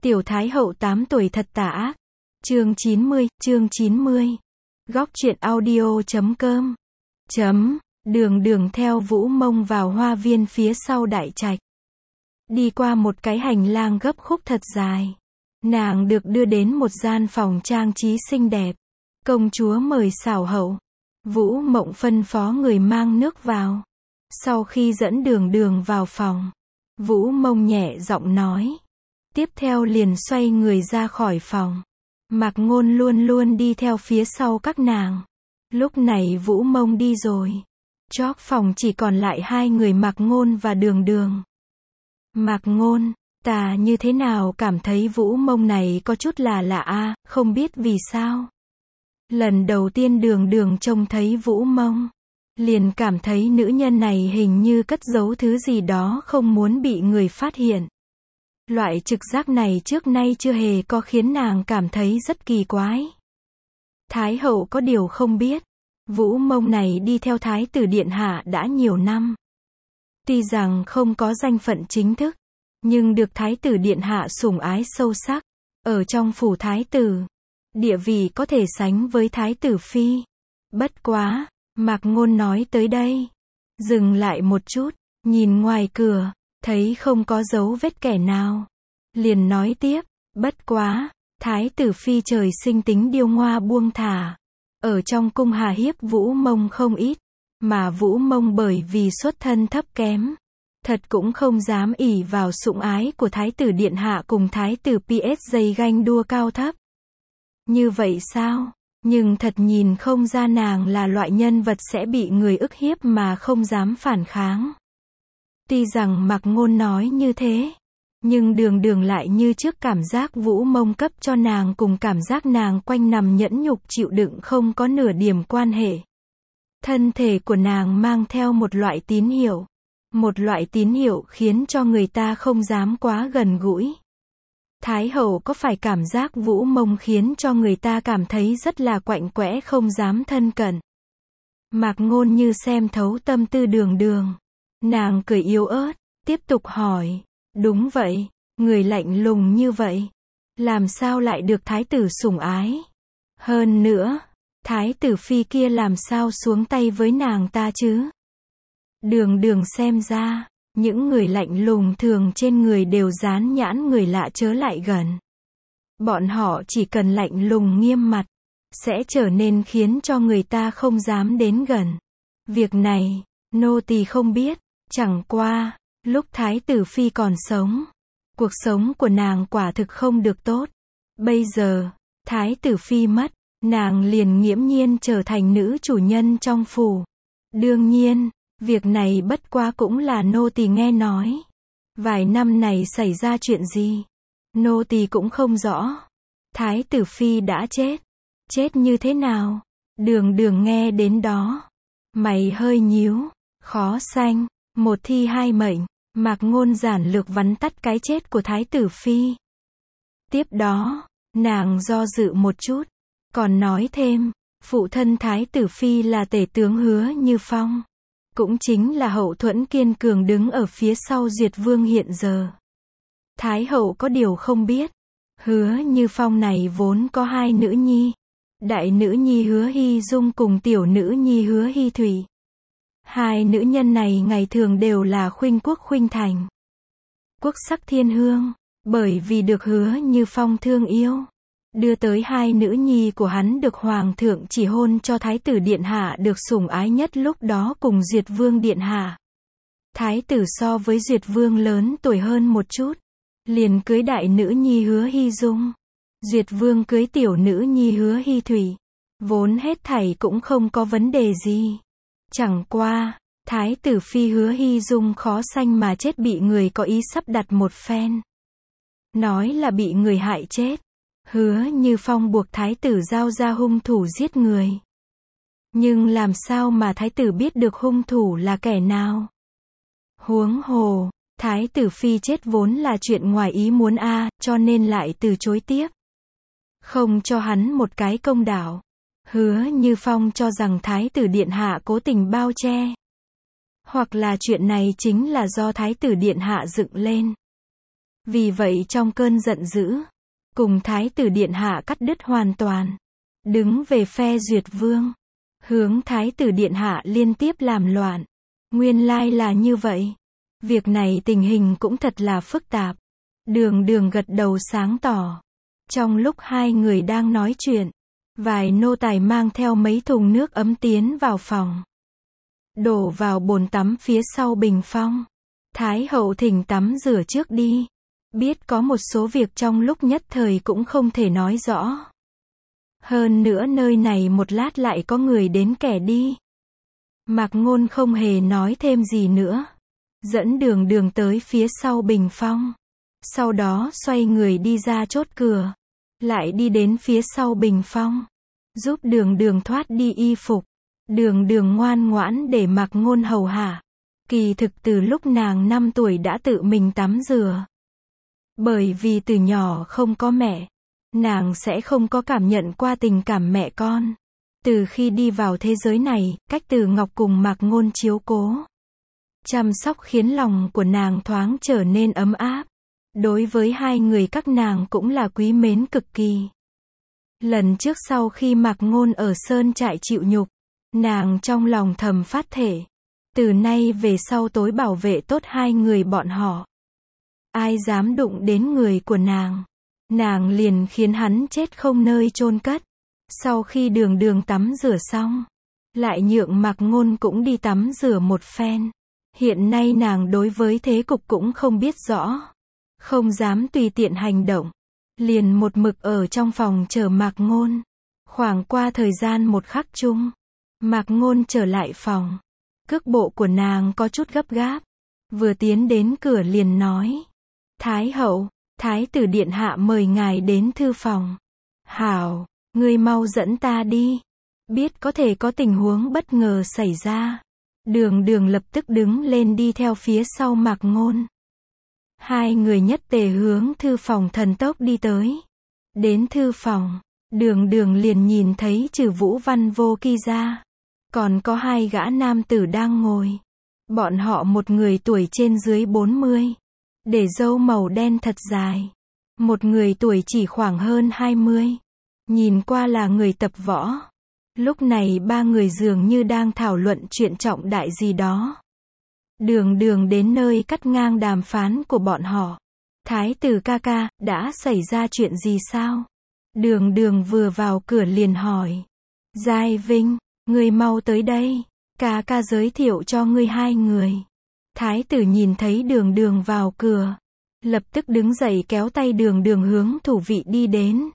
Tiểu Thái hậu 8 tuổi thật tà ác. Chương 90. Góc truyện audio.com. Đường Đường theo Vũ Mông vào hoa viên phía sau đại trạch. Đi qua một cái hành lang gấp khúc thật dài. Nàng được đưa đến một gian phòng trang trí xinh đẹp. Công chúa mời xảo hậu. Vũ Mộng phân phó người mang nước vào. Sau khi dẫn Đường Đường vào phòng, Vũ Mông nhẹ giọng nói. Tiếp theo liền xoay người ra khỏi phòng. Mạc Ngôn luôn luôn đi theo phía sau các nàng. Lúc này Vũ Mông đi rồi. Chóp phòng chỉ còn lại hai người Mạc Ngôn và Đường Đường. Mạc Ngôn, ta như thế nào cảm thấy Vũ Mông này có chút là lạ a, không biết vì sao. Lần đầu tiên Đường Đường trông thấy Vũ Mông, liền cảm thấy nữ nhân này hình như cất giấu thứ gì đó không muốn bị người phát hiện. Loại trực giác này trước nay chưa hề có, khiến nàng cảm thấy rất kỳ quái. Thái hậu có điều không biết, Vũ Mông này đi theo Thái tử Điện Hạ đã nhiều năm. Tuy rằng không có danh phận chính thức, nhưng được Thái tử Điện Hạ sủng ái sâu sắc. Ở trong phủ Thái tử, địa vị có thể sánh với Thái tử Phi. Bất quá, Mạc Ngôn nói tới đây, dừng lại một chút, nhìn ngoài cửa, thấy không có dấu vết kẻ nào. Liền nói tiếp, bất quá, Thái tử Phi trời sinh tính điêu ngoa buông thả. Ở trong cung hà hiếp Vũ Mông không ít, mà Vũ Mông bởi vì xuất thân thấp kém, thật cũng không dám ỷ vào sủng ái của Thái tử Điện Hạ cùng Thái tử PS ganh đua cao thấp. Như vậy sao? Nhưng thật nhìn không ra nàng là loại nhân vật sẽ bị người ức hiếp mà không dám phản kháng. Tuy rằng Mạc Ngôn nói như thế, nhưng Đường Đường lại như trước cảm giác Vũ Mông cấp cho nàng cùng cảm giác nàng quanh nằm nhẫn nhục chịu đựng không có nửa điểm quan hệ. Thân thể của nàng mang theo một loại tín hiệu khiến cho người ta không dám quá gần gũi. Thái hậu có phải cảm giác Vũ Mông khiến cho người ta cảm thấy rất là quạnh quẽ không dám thân cận? Mạc Ngôn như xem thấu tâm tư Đường Đường. Nàng cười yếu ớt, tiếp tục hỏi. Đúng vậy, người lạnh lùng như vậy, làm sao lại được Thái tử sủng ái? Hơn nữa, Thái tử Phi kia làm sao xuống tay với nàng ta chứ? Đường Đường xem ra, những người lạnh lùng thường trên người đều dán nhãn người lạ chớ lại gần. Bọn họ chỉ cần lạnh lùng nghiêm mặt, sẽ trở nên khiến cho người ta không dám đến gần. Việc này, nô tỳ không biết, chẳng qua, lúc Thái tử Phi còn sống, cuộc sống của nàng quả thực không được tốt. Bây giờ, Thái tử Phi mất, nàng liền nghiễm nhiên trở thành nữ chủ nhân trong phủ. Đương nhiên, việc này bất quá cũng là nô tỳ nghe nói. Vài năm này xảy ra chuyện gì, nô tỳ cũng không rõ. Thái tử Phi đã chết. Chết như thế nào? Đường Đường nghe đến đó, mày hơi nhíu, khó sanh, một thi hai mệnh. Mạc Ngôn giản lược vắn tắt cái chết của Thái tử Phi. Tiếp đó, nàng do dự một chút, còn nói thêm, phụ thân Thái tử Phi là tể tướng Hứa Như Phong, cũng chính là hậu thuẫn kiên cường đứng ở phía sau Duyệt Vương hiện giờ. Thái hậu có điều không biết, Hứa Như Phong này vốn có hai nữ nhi, đại nữ nhi Hứa Hy Dung cùng tiểu nữ nhi Hứa Hy Thủy. Hai nữ nhân này ngày thường đều là khuynh quốc khuynh thành, quốc sắc thiên hương, bởi vì được Hứa Như Phong thương yêu, đưa tới hai nữ nhi của hắn được Hoàng thượng chỉ hôn cho Thái tử Điện Hạ được sủng ái nhất lúc đó cùng Duyệt Vương Điện Hạ. Thái tử so với Duyệt Vương lớn tuổi hơn một chút, liền cưới đại nữ nhi Hứa Hy Dung. Duyệt Vương cưới tiểu nữ nhi Hứa Hy Thủy. Vốn hết thảy cũng không có vấn đề gì. Chẳng qua, Thái tử Phi Hứa Hy Dung khó sanh mà chết bị người có ý sắp đặt một phen. Nói là bị người hại chết. Hứa Như Phong buộc Thái tử giao ra hung thủ giết người. Nhưng làm sao mà Thái tử biết được hung thủ là kẻ nào? Huống hồ, Thái tử Phi chết vốn là chuyện ngoài ý muốn cho nên lại từ chối tiếp. Không cho hắn một cái công đạo. Hứa Như Phong cho rằng Thái tử Điện Hạ cố tình bao che. Hoặc là chuyện này chính là do Thái tử Điện Hạ dựng lên. Vì vậy trong cơn giận dữ, cùng thái tử điện hạ cắt đứt hoàn toàn, đứng về phe Duyệt Vương, hướng thái tử điện hạ liên tiếp làm loạn. Nguyên lai là như vậy. Việc này tình hình cũng thật là phức tạp. Đường Đường gật đầu sáng tỏ. Trong lúc hai người đang nói chuyện, vài nô tài mang theo mấy thùng nước ấm tiến vào phòng, đổ vào bồn tắm phía sau bình phong. Thái hậu thỉnh tắm rửa trước đi. Biết có một số việc trong lúc nhất thời cũng không thể nói rõ. Hơn nữa nơi này một lát lại có người đến kẻ đi. Mạc Ngôn không hề nói thêm gì nữa, dẫn Đường Đường tới phía sau bình phong. Sau đó xoay người đi ra chốt cửa, lại đi đến phía sau bình phong, giúp Đường Đường thoát đi y phục. Đường Đường ngoan ngoãn để Mạc Ngôn hầu hạ. Kỳ thực từ lúc nàng 5 tuổi đã tự mình tắm rửa. Bởi vì từ nhỏ không có mẹ, nàng sẽ không có cảm nhận qua tình cảm mẹ con. Từ khi đi vào thế giới này, Cách Từ Ngọc cùng Mạc Ngôn chiếu cố, chăm sóc khiến lòng của nàng thoáng trở nên ấm áp. Đối với hai người các nàng cũng là quý mến cực kỳ. Lần trước sau khi Mạc Ngôn ở sơn trại chịu nhục, nàng trong lòng thầm phát thể, từ nay về sau tối bảo vệ tốt hai người bọn họ. Ai dám đụng đến người của nàng liền khiến hắn chết không nơi chôn cất. Sau khi Đường Đường tắm rửa xong, lại nhượng Mạc Ngôn cũng đi tắm rửa một phen. Hiện nay nàng đối với thế cục cũng không biết rõ, không dám tùy tiện hành động, liền một mực ở trong phòng chờ Mạc Ngôn. Khoảng qua thời gian một khắc chung, Mạc Ngôn trở lại phòng. Cước bộ của nàng có chút gấp gáp, vừa tiến đến cửa liền nói: Thái hậu, thái tử điện hạ mời ngài đến thư phòng. Hảo, ngươi mau dẫn ta đi. Biết có thể có tình huống bất ngờ xảy ra, Đường Đường lập tức đứng lên đi theo phía sau Mạc Ngôn. Hai người nhất tề hướng thư phòng thần tốc đi tới. Đến thư phòng, Đường Đường liền nhìn thấy trừ Vũ Văn Vô Kỳ ra, còn có hai gã nam tử đang ngồi. Bọn họ một người tuổi trên dưới 40, để râu màu đen thật dài. Một người tuổi chỉ khoảng hơn 20, nhìn qua là người tập võ. Lúc này ba người dường như đang thảo luận chuyện trọng đại gì đó. Đường Đường đến nơi cắt ngang đàm phán của bọn họ. Thái tử ca ca, đã xảy ra chuyện gì sao? Đường Đường vừa vào cửa liền hỏi. Giai Vinh, ngươi mau tới đây. Ca ca giới thiệu cho ngươi hai người. Thái tử nhìn thấy Đường Đường vào cửa, lập tức đứng dậy kéo tay Đường Đường hướng thủ vị đi đến.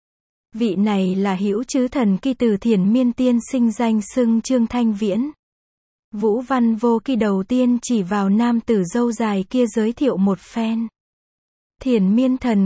Vị này là Hữu Chứ Thần Kỳ từ Thiền Miên tiên sinh danh xưng Trương Thanh Viễn. Vũ Văn Vô Kỳ đầu tiên chỉ vào nam tử râu dài kia giới thiệu một phen. Thiền Miên thần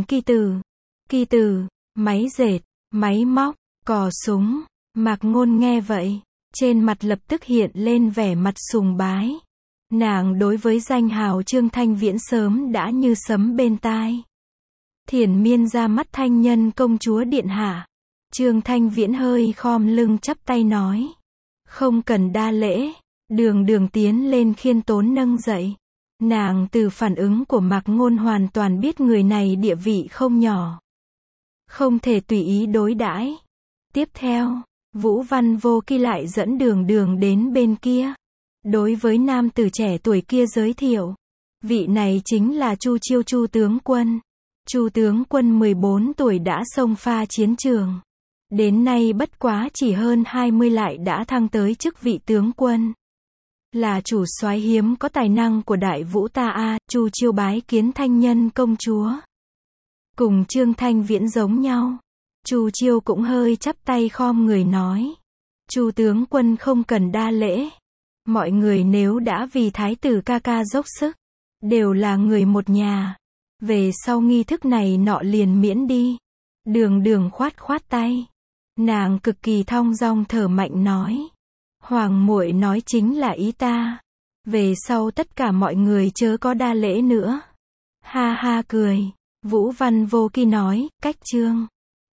Kỳ từ, máy dệt, máy móc, cò súng. Mạc Ngôn nghe vậy, trên mặt lập tức hiện lên vẻ mặt sùng bái. Nàng đối với danh hào Trương Thanh Viễn sớm đã như sấm bên tai. Thiền Miên ra mắt thanh nhân công chúa điện hạ. Trương Thanh Viễn hơi khom lưng chắp tay nói. Không cần đa lễ. Đường Đường tiến lên khiêm tốn nâng dậy. Nàng từ phản ứng của Mạc Ngôn hoàn toàn biết người này địa vị không nhỏ, không thể tùy ý đối đãi. Tiếp theo, Vũ Văn Vô Kỳ lại dẫn Đường Đường đến bên kia. Đối với nam tử trẻ tuổi kia giới thiệu. Vị này chính là Chu Chiêu Chu tướng quân. Chu tướng quân 14 tuổi đã xông pha chiến trường. Đến nay bất quá chỉ hơn 20 lại đã thăng tới chức vị tướng quân. Là chủ soái hiếm có tài năng của Đại Vũ ta a. Chu Chiêu bái kiến thanh nhân công chúa. Cùng Trương Thanh Viễn giống nhau. Chu Chiêu cũng hơi chắp tay khom người nói. Chu tướng quân không cần đa lễ. Mọi người nếu đã vì thái tử ca ca dốc sức, đều là người một nhà. Về sau nghi thức này nọ liền miễn đi. Đường Đường khoát khoát tay. Nàng cực kỳ thong dong thở mạnh nói. Hoàng muội nói chính là ý ta. Về sau tất cả mọi người chớ có đa lễ nữa. Ha ha cười. Vũ Văn Vô Kỳ nói, cách Trương